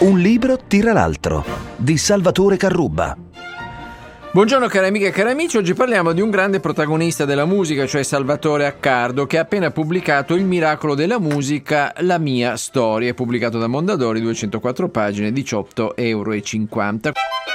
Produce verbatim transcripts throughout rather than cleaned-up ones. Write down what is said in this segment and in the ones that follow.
Un libro tira l'altro, di Salvatore Carrubba. Buongiorno cari amiche e cari amici, oggi parliamo di un grande protagonista della musica, cioè Salvatore Accardo, che ha appena pubblicato Il miracolo della musica, la mia storia, pubblicato da Mondadori, duecentoquattro pagine, diciotto euro e cinquanta.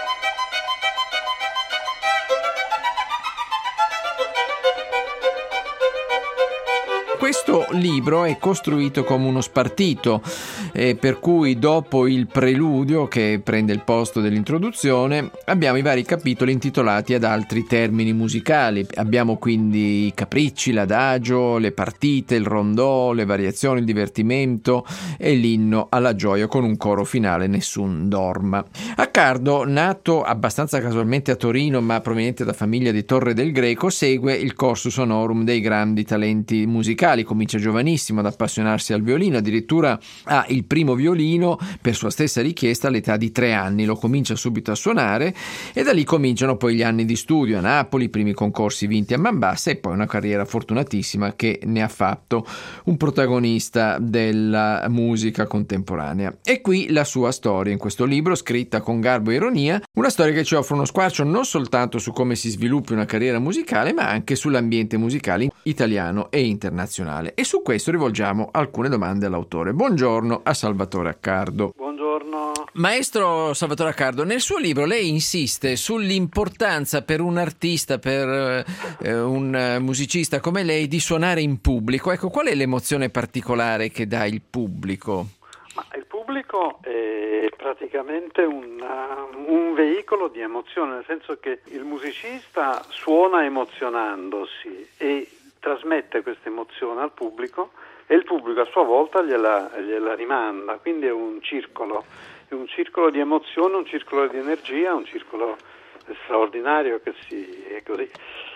Questo libro è costruito come uno spartito, eh, per cui dopo il preludio, che prende il posto dell'introduzione, abbiamo i vari capitoli intitolati ad altri termini musicali. Abbiamo quindi i capricci, l'adagio, le partite, il rondò, le variazioni, il divertimento e l'inno alla gioia, con un coro finale, Nessun dorma. Accardo, nato abbastanza casualmente a Torino ma proveniente da famiglia di Torre del Greco, segue il cursus honorum dei grandi talenti musicali. Comincia giovanissimo ad appassionarsi al violino, addirittura ha il primo violino per sua stessa richiesta all'età di tre anni, lo comincia subito a suonare e da lì cominciano poi gli anni di studio a Napoli, i primi concorsi vinti a man bassa e poi una carriera fortunatissima che ne ha fatto un protagonista della musica contemporanea. E qui la sua storia in questo libro, scritta con garbo e ironia, una storia che ci offre uno squarcio non soltanto su come si sviluppi una carriera musicale ma anche sull'ambiente musicale italiano e internazionale. E su questo rivolgiamo alcune domande all'autore. Buongiorno a Salvatore Accardo. Buongiorno. Maestro Salvatore Accardo, nel suo libro lei insiste sull'importanza per un artista, per eh, un musicista come lei, di suonare in pubblico. Ecco, qual è l'emozione particolare che dà il pubblico? Ma il pubblico è praticamente un, un veicolo di emozione, nel senso che il musicista suona emozionandosi e trasmette questa emozione al pubblico e il pubblico a sua volta gliela, gliela rimanda, quindi è un circolo, è un circolo di emozione, un circolo di energia, un circolo straordinario che, si, è così,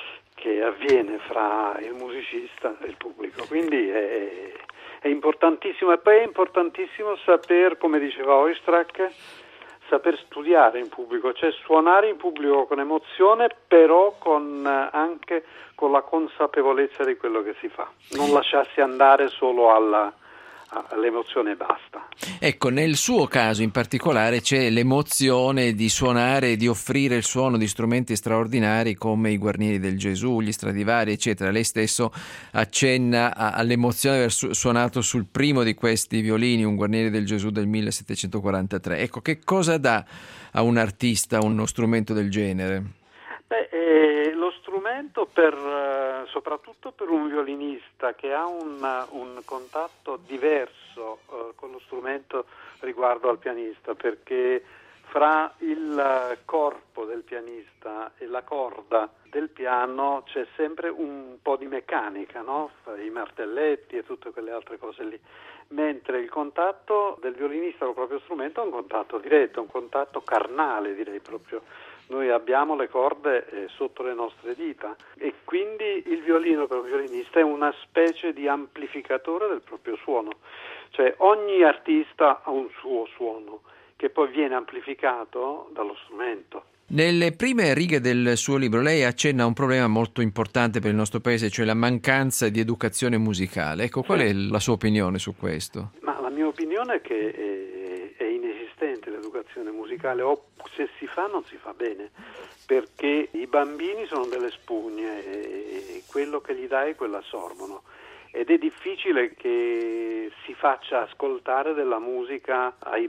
che avviene fra il musicista e il pubblico, quindi è, è importantissimo. E poi è importantissimo saper, come diceva Oistrakh, saper studiare in pubblico, cioè suonare in pubblico con emozione, però con anche con la consapevolezza di quello che si fa, non lasciarsi andare solo alla, all'emozione e basta. Ecco, nel suo caso in particolare c'è l'emozione di suonare e di offrire il suono di strumenti straordinari come i Guarnieri del Gesù, gli Stradivari, eccetera. Lei stesso accenna a, all'emozione di aver su- suonato sul primo di questi violini, un Guarnieri del Gesù del millesettecentoquarantatré. Ecco, che cosa dà a un artista uno strumento del genere? Beh, eh, lo strumento per, eh, soprattutto per un violinista che ha un, un contatto diverso eh, con lo strumento riguardo al pianista, perché fra il corpo del pianista e la corda del piano c'è sempre un po' di meccanica, no? I martelletti e tutte quelle altre cose lì, mentre il contatto del violinista col proprio strumento è un contatto diretto, un contatto carnale, direi proprio. Noi abbiamo le corde eh, sotto le nostre dita e quindi il violino per un violinista è una specie di amplificatore del proprio suono, cioè ogni artista ha un suo suono che poi viene amplificato dallo strumento. Nelle prime righe del suo libro lei accenna a un problema molto importante per il nostro paese, cioè la mancanza di educazione musicale. Ecco, qual è la sua opinione su questo? Ma la mia opinione è che è, è inesistente l'educazione musicale, o se si fa non si fa bene, perché i bambini sono delle spugne e quello che gli dai quello assorbono. Ed è difficile che si faccia ascoltare della musica ai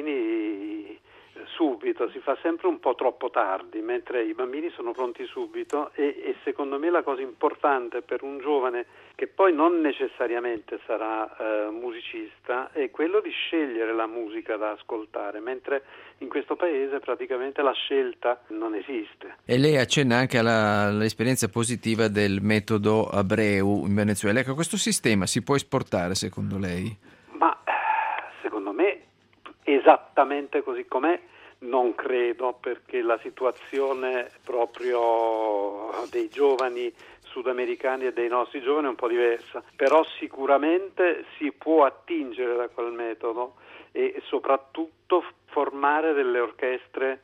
bambini subito, si fa sempre un po' troppo tardi, mentre i bambini sono pronti subito e, e secondo me la cosa importante per un giovane che poi non necessariamente sarà eh, musicista è quello di scegliere la musica da ascoltare, mentre in questo paese praticamente la scelta non esiste. E lei accenna anche alla, all'esperienza positiva del metodo Abreu in Venezuela. Ecco, questo sistema si può esportare secondo lei? Ma secondo me esattamente così com'è non credo, perché la situazione proprio dei giovani sudamericani e dei nostri giovani è un po' diversa, però sicuramente si può attingere da quel metodo e soprattutto formare delle orchestre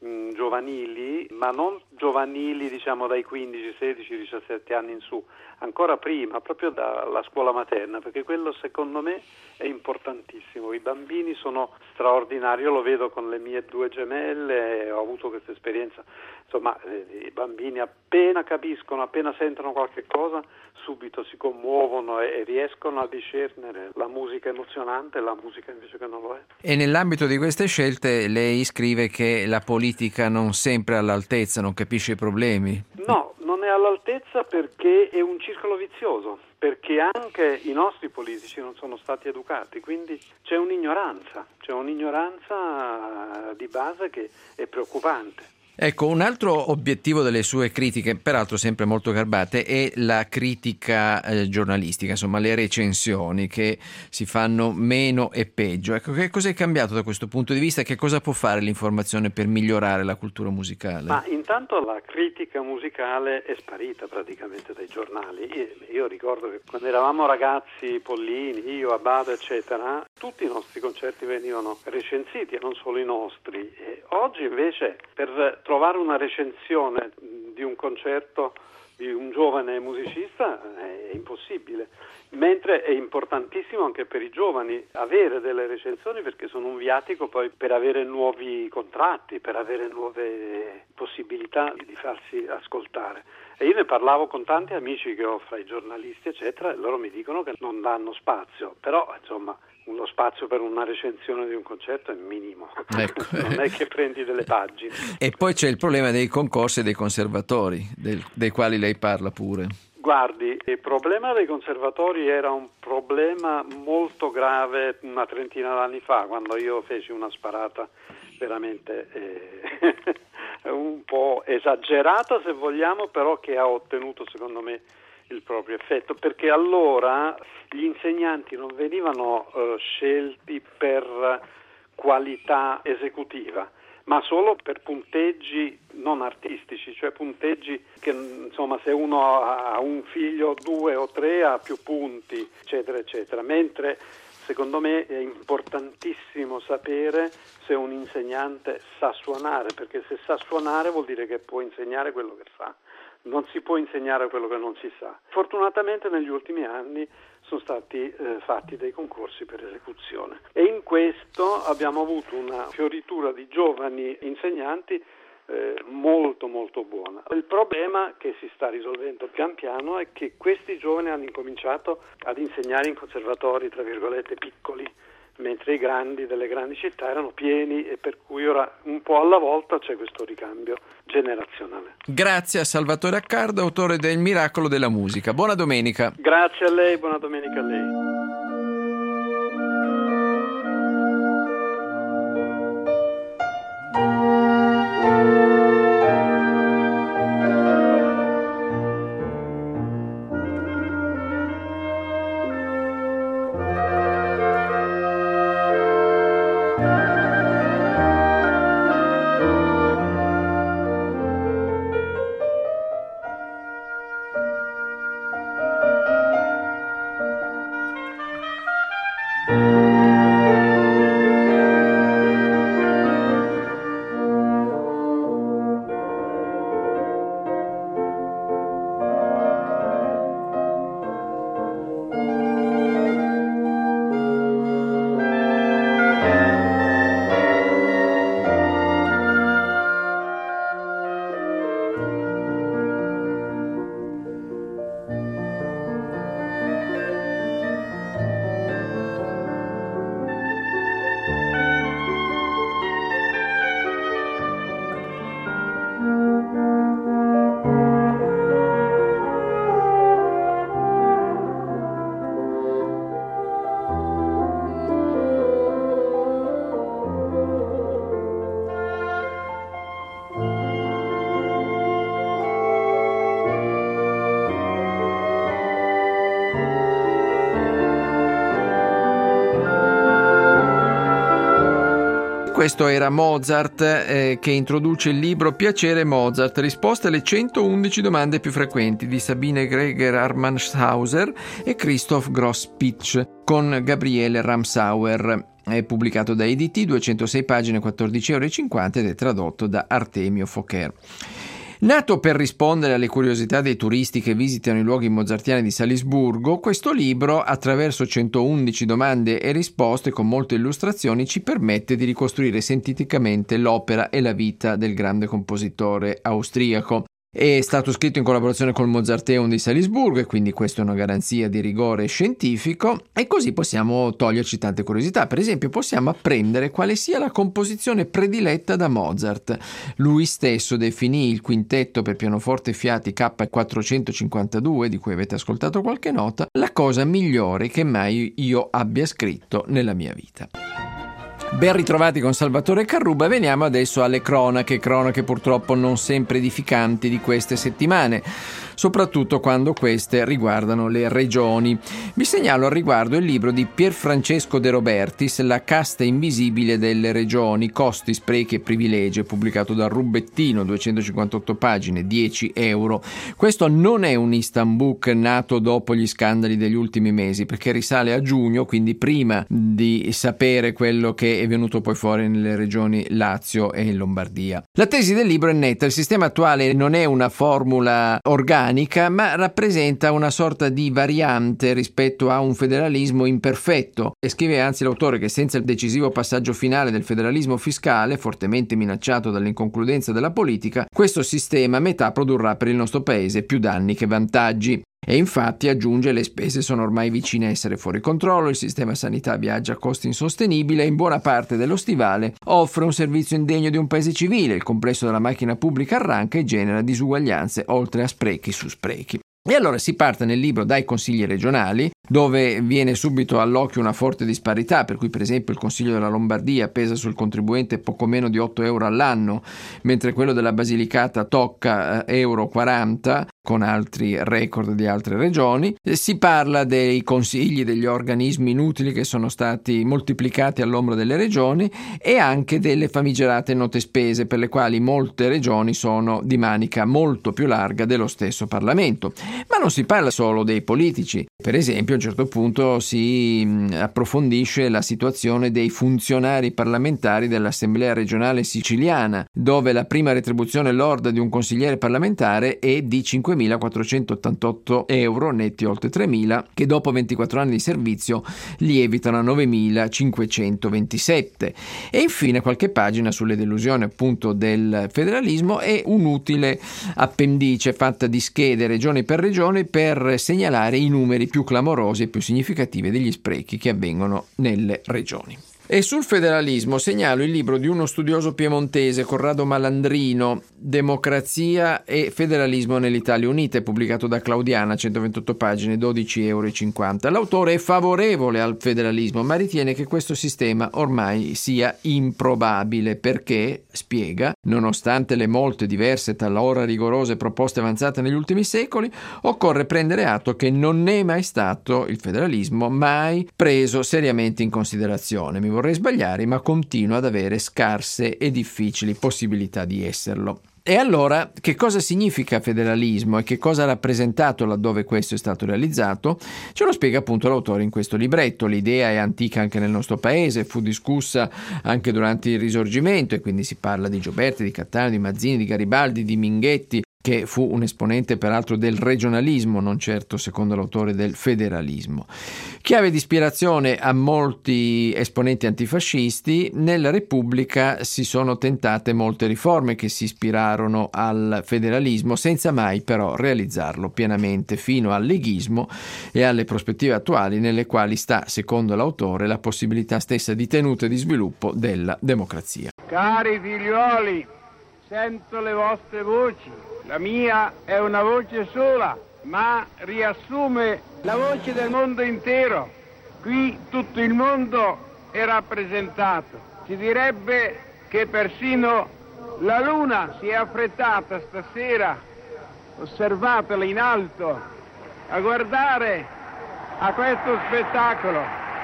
mh, giovanili, ma non giovanili diciamo dai quindici, sedici, diciassette anni in su, ancora prima, proprio dalla scuola materna, perché quello secondo me è importantissimo. I bambini sono straordinari, io lo vedo con le mie due gemelle, ho avuto questa esperienza, insomma i bambini appena capiscono, appena sentono qualche cosa, subito si commuovono e riescono a discernere la musica emozionante e la musica invece che non lo è. E nell'ambito di queste scelte lei scrive che la politica non sempre è all'altezza, non capisce i problemi. No, non è all'altezza perché è un circolo vizioso, perché anche i nostri politici non sono stati educati, quindi c'è un'ignoranza, c'è un'ignoranza di base che è preoccupante. Ecco, un altro obiettivo delle sue critiche, peraltro sempre molto garbate, è la critica eh, giornalistica, insomma le recensioni che si fanno meno e peggio. Ecco, che cosa è cambiato da questo punto di vista? Che cosa può fare l'informazione per migliorare la cultura musicale? Ma intanto la critica musicale è sparita praticamente dai giornali. Io, io ricordo che quando eravamo ragazzi, Pollini, io, Abbado, eccetera, tutti i nostri concerti venivano recensiti e non solo i nostri. E oggi invece per trovare una recensione di un concerto di un giovane musicista è impossibile, mentre è importantissimo anche per i giovani avere delle recensioni, perché sono un viatico poi per avere nuovi contratti, per avere nuove possibilità di farsi ascoltare. E io ne parlavo con tanti amici che ho fra i giornalisti eccetera, e loro mi dicono che non danno spazio, però insomma lo spazio per una recensione di un concerto è minimo, ecco. Non è che prendi delle pagine. E poi c'è il problema dei concorsi e dei conservatori, del, dei quali lei parla pure. Guardi, il problema dei conservatori era un problema molto grave una trentina d'anni fa, quando io feci una sparata veramente eh, un po' esagerata se vogliamo, però che ha ottenuto secondo me il proprio effetto, perché allora gli insegnanti non venivano uh, scelti per qualità esecutiva, ma solo per punteggi non artistici, cioè punteggi che insomma se uno ha un figlio, due o tre ha più punti, eccetera eccetera, mentre secondo me è importantissimo sapere se un insegnante sa suonare, perché se sa suonare vuol dire che può insegnare quello che sa. Non si può insegnare quello che non si sa. Fortunatamente negli ultimi anni sono stati eh, fatti dei concorsi per esecuzione e in questo abbiamo avuto una fioritura di giovani insegnanti eh, molto molto buona. Il problema che si sta risolvendo pian piano è che questi giovani hanno incominciato ad insegnare in conservatori tra virgolette piccoli, mentre i grandi delle grandi città erano pieni, e per cui ora un po' alla volta c'è questo ricambio generazionale. Grazie a Salvatore Accardo, autore del Miracolo della musica. Buona domenica. Grazie a lei, buona domenica a lei. Questo era Mozart eh, che introduce il libro Piacere Mozart, risposte alle centoundici domande più frequenti di Sabine Greger Armanshauser e Christoph Grosspitsch con Gabriele Ramsauer. è pubblicato da E D T, duecentosei pagine, quattordici euro e cinquanta ed è tradotto da Artemio Focher. Nato per rispondere alle curiosità dei turisti che visitano i luoghi mozartiani di Salisburgo, questo libro, attraverso centoundici domande e risposte con molte illustrazioni, ci permette di ricostruire sinteticamente l'opera e la vita del grande compositore austriaco. È stato scritto in collaborazione col Mozarteum di Salisburgo e quindi questa è una garanzia di rigore scientifico, e così possiamo toglierci tante curiosità. Per esempio possiamo apprendere quale sia la composizione prediletta da Mozart. Lui stesso definì il quintetto per pianoforte e fiati K quattrocentocinquantadue, di cui avete ascoltato qualche nota, la cosa migliore che mai io abbia scritto nella mia vita. Ben ritrovati con Salvatore Carrubba. Veniamo adesso alle cronache, cronache purtroppo non sempre edificanti di queste settimane, soprattutto quando queste riguardano le regioni. Vi segnalo al riguardo il libro di Pierfrancesco De Robertis, La casta invisibile delle regioni, costi, sprechi e privilegi, pubblicato da Rubettino, duecentocinquantotto pagine, dieci euro. Questo non è un instant book nato dopo gli scandali degli ultimi mesi, perché risale a giugno, quindi prima di sapere quello che è venuto poi fuori nelle regioni Lazio e Lombardia. La tesi del libro è netta: il sistema attuale non è una formula organica, ma rappresenta una sorta di variante rispetto a un federalismo imperfetto, e scrive anzi l'autore che senza il decisivo passaggio finale del federalismo fiscale, fortemente minacciato dall'inconcludenza della politica, questo sistema a metà produrrà per il nostro paese più danni che vantaggi. E infatti, aggiunge, le spese sono ormai vicine a essere fuori controllo, il sistema sanità viaggia a costi insostenibili e in buona parte dello stivale offre un servizio indegno di un paese civile, il complesso della macchina pubblica arranca e genera disuguaglianze oltre a sprechi su sprechi. E allora si parte nel libro dai consigli regionali, dove viene subito all'occhio una forte disparità, per cui per esempio il Consiglio della Lombardia pesa sul contribuente poco meno di otto euro all'anno, mentre quello della Basilicata tocca eh, euro quaranta, con altri record di altre regioni. Si parla dei consigli, degli organismi inutili che sono stati moltiplicati all'ombra delle regioni, e anche delle famigerate note spese, per le quali molte regioni sono di manica molto più larga dello stesso Parlamento. Ma non si parla solo dei politici. Per esempio, a un certo punto si approfondisce la situazione dei funzionari parlamentari dell'Assemblea regionale siciliana, dove la prima retribuzione lorda di un consigliere parlamentare è di cinquemilaquattrocentottantotto euro, netti oltre tremila, che dopo ventiquattro anni di servizio lievitano a novemilacinquecentoventisette. E infine qualche pagina sulle delusioni appunto del federalismo e un'utile appendice fatta di schede regione per regione per segnalare i numeri più clamorosi e più significativi degli sprechi che avvengono nelle regioni. E sul federalismo segnalo il libro di uno studioso piemontese, Corrado Malandrino, Democrazia e federalismo nell'Italia Unita, pubblicato da Claudiana, centoventotto pagine, dodici euro e cinquanta. L'autore è favorevole al federalismo, ma ritiene che questo sistema ormai sia improbabile perché, spiega, nonostante le molte diverse, talora rigorose proposte avanzate negli ultimi secoli, occorre prendere atto che non è mai stato il federalismo mai preso seriamente in considerazione. Mi vorrei sbagliare, ma continua ad avere scarse e difficili possibilità di esserlo. E allora, che cosa significa federalismo e che cosa ha rappresentato laddove questo è stato realizzato? Ce lo spiega appunto l'autore in questo libretto. L'idea è antica anche nel nostro paese, fu discussa anche durante il Risorgimento, e quindi si parla di Gioberti, di Cattaneo, di Mazzini, di Garibaldi, di Minghetti, che fu un esponente peraltro del regionalismo, non certo, secondo l'autore, del federalismo. Chiave di ispirazione a molti esponenti antifascisti, nella Repubblica si sono tentate molte riforme che si ispirarono al federalismo, senza mai però realizzarlo pienamente, fino al leghismo e alle prospettive attuali, nelle quali sta, secondo l'autore, la possibilità stessa di tenuta e di sviluppo della democrazia. Cari figliuoli, sento le vostre voci. La mia è una voce sola, ma riassume la voce del mondo intero. Qui tutto il mondo è rappresentato. Si direbbe che persino la luna si è affrettata stasera, osservatela in alto, a guardare a questo spettacolo.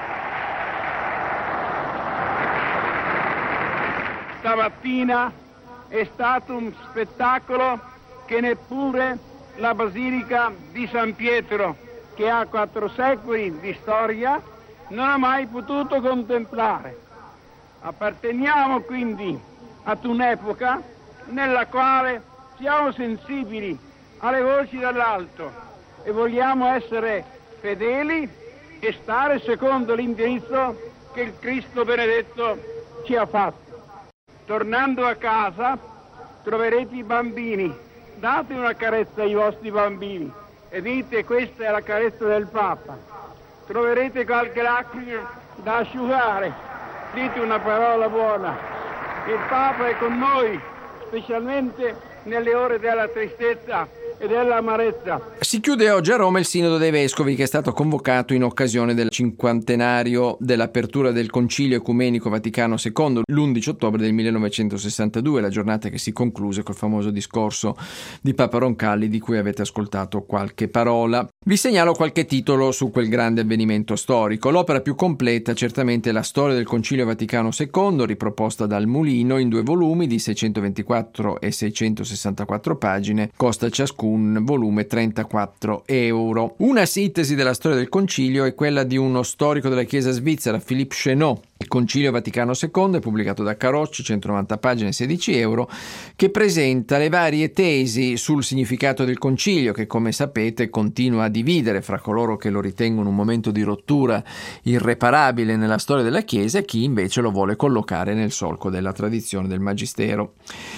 Stamattina è stato un spettacolo che neppure la Basilica di San Pietro, che ha quattro secoli di storia, non ha mai potuto contemplare. Apparteniamo quindi ad un'epoca nella quale siamo sensibili alle voci dall'alto e vogliamo essere fedeli e stare secondo l'indirizzo che il Cristo benedetto ci ha fatto. Tornando a casa troverete i bambini, date una carezza ai vostri bambini e dite: questa è la carezza del Papa. Troverete qualche lacrima da asciugare, dite una parola buona. Il Papa è con noi, specialmente nelle ore della tristezza e dell'amarezza. Si chiude oggi a Roma il Sinodo dei Vescovi, che è stato convocato in occasione del cinquantenario dell'apertura del Concilio Ecumenico Vaticano secondo, l'undici ottobre del millenovecentosessantadue, la giornata che si concluse col famoso discorso di Papa Roncalli, di cui avete ascoltato qualche parola. Vi segnalo qualche titolo su quel grande avvenimento storico. L'opera più completa certamente è la storia del Concilio Vaticano secondo, riproposta dal Mulino in due volumi di seicentoventiquattro e seicentosessantaquattro pagine, costa ciascuno un volume trentaquattro euro. Una sintesi della storia del concilio è quella di uno storico della Chiesa svizzera, Philippe Chenot. Il Concilio Vaticano secondo è pubblicato da Carocci, centonovanta pagine, sedici euro, che presenta le varie tesi sul significato del concilio, che come sapete continua a dividere fra coloro che lo ritengono un momento di rottura irreparabile nella storia della Chiesa e chi invece lo vuole collocare nel solco della tradizione del Magistero.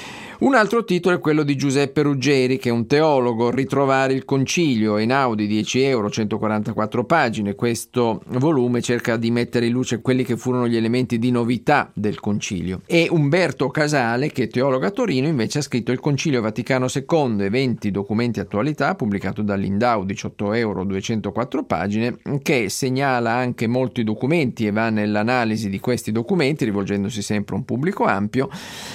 Un altro titolo è quello di Giuseppe Ruggeri, che è un teologo, Ritrovare il Concilio, Einaudi, dieci euro, centoquarantaquattro pagine. Questo volume cerca di mettere in luce quelli che furono gli elementi di novità del Concilio. E Umberto Casale, che è teologo a Torino, invece ha scritto Il Concilio Vaticano secondo, eventi, documenti e attualità, pubblicato da Lindau, diciotto euro, duecentoquattro pagine, che segnala anche molti documenti e va nell'analisi di questi documenti, rivolgendosi sempre a un pubblico ampio,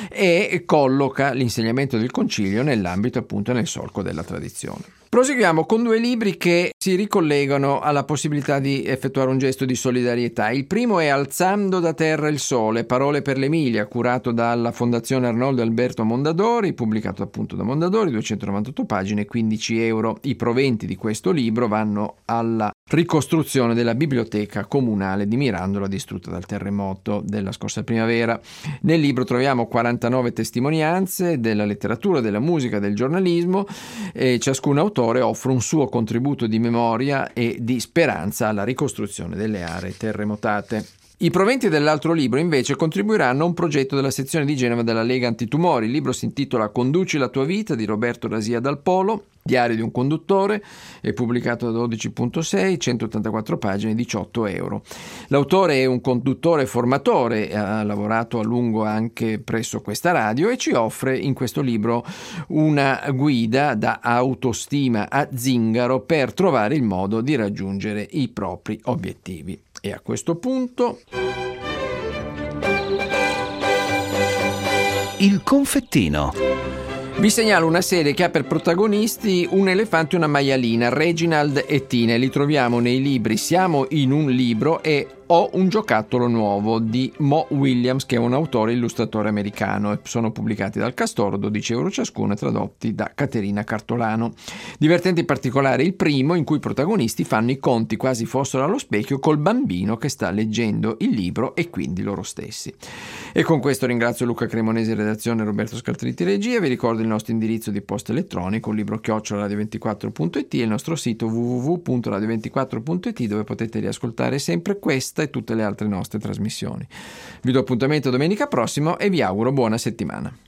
e colloca l'insegnamento del concilio nell'ambito appunto nel solco della tradizione. Proseguiamo con due libri che si ricollegano alla possibilità di effettuare un gesto di solidarietà. Il primo è Alzando da terra il sole, parole per l'Emilia, curato dalla Fondazione Arnoldo Alberto Mondadori, pubblicato appunto da Mondadori, duecentonovantotto pagine, quindici euro. I proventi di questo libro vanno alla ricostruzione della biblioteca comunale di Mirandola, distrutta dal terremoto della scorsa primavera. Nel libro troviamo quarantanove testimonianze della letteratura, della musica, del giornalismo, e ciascun autore offre un suo contributo di memoria e di speranza alla ricostruzione delle aree terremotate. I proventi dell'altro libro invece contribuiranno a un progetto della sezione di Genova della Lega Antitumori. Il libro si intitola Conduci la tua vita di Roberto Rasia Dal Polo, Diario di un conduttore, è pubblicato da dodici virgola sei, centottantaquattro pagine, diciotto euro. L'autore è un conduttore formatore, ha lavorato a lungo anche presso questa radio e ci offre in questo libro una guida da autostima a zingaro per trovare il modo di raggiungere i propri obiettivi. E a questo punto Il confettino. vi segnalo una serie che ha per protagonisti un elefante e una maialina, Reginald e Tine. Li troviamo nei libri Siamo in un libro e Ho un giocattolo nuovo di Mo Williams, che è un autore e illustratore americano, e sono pubblicati dal Castoro, dodici euro ciascuno, e tradotti da Caterina Cartolano. Divertente in particolare il primo, in cui i protagonisti fanno i conti quasi fossero allo specchio col bambino che sta leggendo il libro e quindi loro stessi. E con questo ringrazio Luca Cremonesi, redazione, Roberto Scaltritti, regia. Vi ricordo il nostro indirizzo di posta elettronico, un libro chiocciola radio ventiquattro punto it, e il nostro sito w w w punto radio ventiquattro punto it, dove potete riascoltare sempre questa e tutte le altre nostre trasmissioni. Vi do appuntamento domenica prossima e vi auguro buona settimana.